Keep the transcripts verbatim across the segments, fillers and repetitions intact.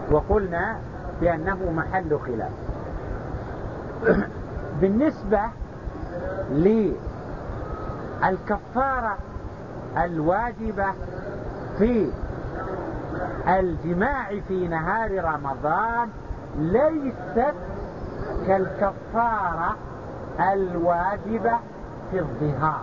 وقلنا بأنه محل خلاف. بالنسبة للكفارة الواجبة في الجماع في نهار رمضان ليست كالكفارة الواجبة في الظهار.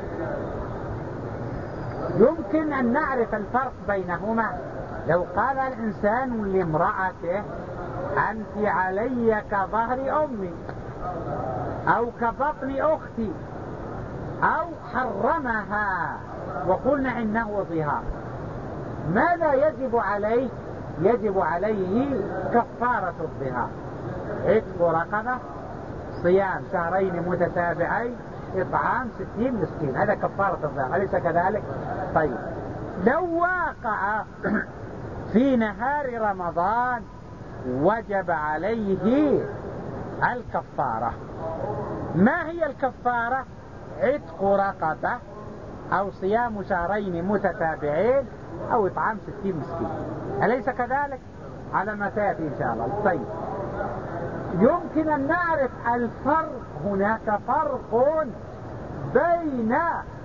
يمكن أن نعرف الفرق بينهما لو قال الإنسان لامرأته أنت علي كظهر أمي أو كبطن أختي أو حرمها وقلنا إنه ظهار، ماذا يجب عليه؟ يجب عليه كفارة الظهار، عتق رقبة، صيام شهرين متتابعين، إطعام ستين مسكين، هذا كفارة الظهار، أليس كذلك؟ طيب لو واقع في نهار رمضان وجب عليه الكفارة. ما هي الكفارة؟ عتق رقبة أو صيام شهرين متتابعين أو إطعام ستين مسكين، أليس كذلك؟ على ما سيأتي إن شاء الله. طيب يمكن أن نعرف الفرق، هناك فرق بين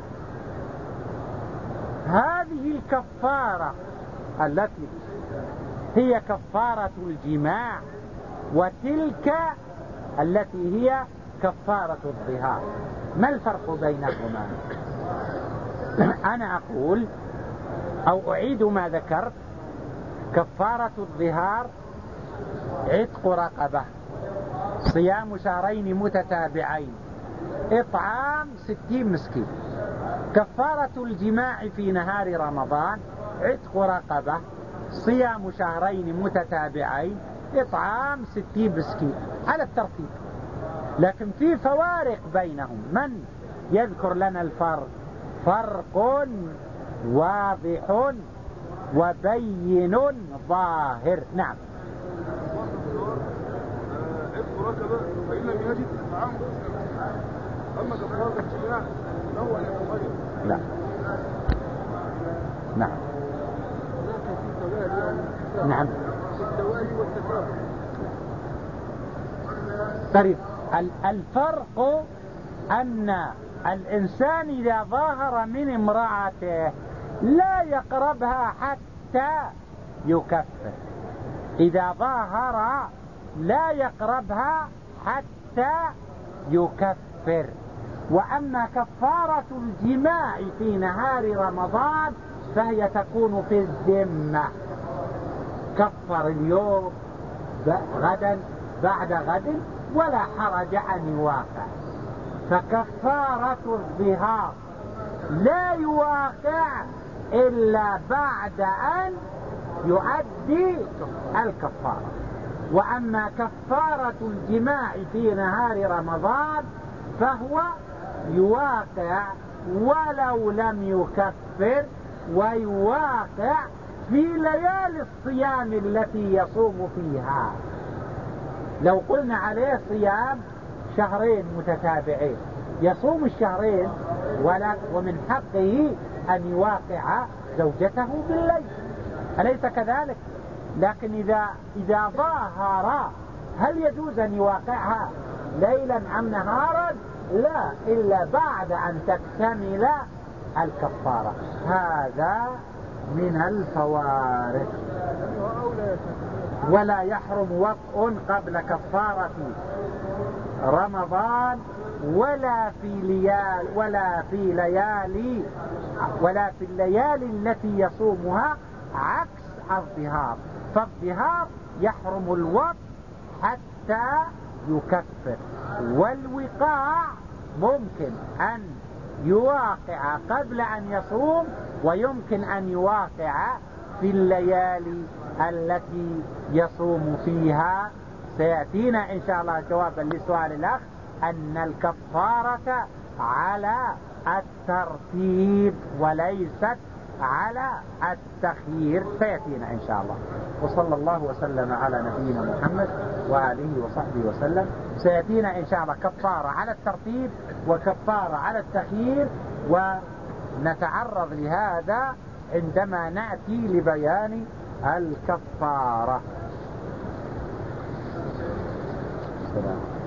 هذه الكفارة التي هي كفارة الجماع وتلك التي هي كفارة الظهار. ما الفرق بينهما؟ أنا أقول أو أعيد ما ذكرت: كفارة الظهار عتق رقبة، صيام شهرين متتابعين، إطعام ستين مسكين. كفارة الجماع في نهار رمضان عتق رقبة، صيام شهرين متتابعين، إطعام ستين مسكين، على الترتيب. لكن في فوارق بينهم، من يذكر لنا الفرق؟ فرق واضح وبين ظاهر. نعم. عتق رقبة فإن لم يجد إطعام مسكين، أما كفارة الجماع فهو أن يتغير. لا. نعم. نعم. التوالي والتكافؤ. طيب الفرق أن الإنسان إذا ظاهر من امرأته لا يقربها حتى يكفر، إذا ظاهر لا يقربها حتى يكفر. وأما كفارة الجماع في نهار رمضان فهي تكون في الذمة، كفر اليوم غدا بعد غد ولا حرج أن يواقع. فكفارة الظهار لا يواقع إلا بعد أن يؤدي الكفارة. وأما كفارة الجماع في نهار رمضان فهو يواقع ولو لم يكفر، ويواقع في ليالي الصيام التي يصوم فيها. لو قلنا عليه صيام شهرين متتابعين يصوم الشهرين، ولا ومن حقه أن يواقع زوجته بالليل، أليس كذلك؟ لكن إذا إذا ظاهر هل يجوز أن يواقعها ليلا أم نهارا؟ لا، إلا بعد أن تكتمل الكفارة. هذا من الفوارق. ولا يحرم وطء قبل كفارة رمضان ولا في ليال ولا في ليالي ولا في الليالي التي يصومها، عكس الظهار. فالظهار يحرم الوطء حتى يكفر، والوقاع ممكن أن يواقع قبل أن يصوم، ويمكن أن يواقع في الليالي التي يصوم فيها. سيأتينا إن شاء الله جوابا لسؤال الأخ أن الكفارة على الترتيب وليست على التخيير، سيأتينا إن شاء الله. وصلى الله وسلم على نبينا محمد وآله وصحبه وسلم. سيأتينا إن شاء الله كفارة على الترتيب وكفارة على التخيير، ونتعرض لهذا عندما نأتي لبيان الكفارة. السلام.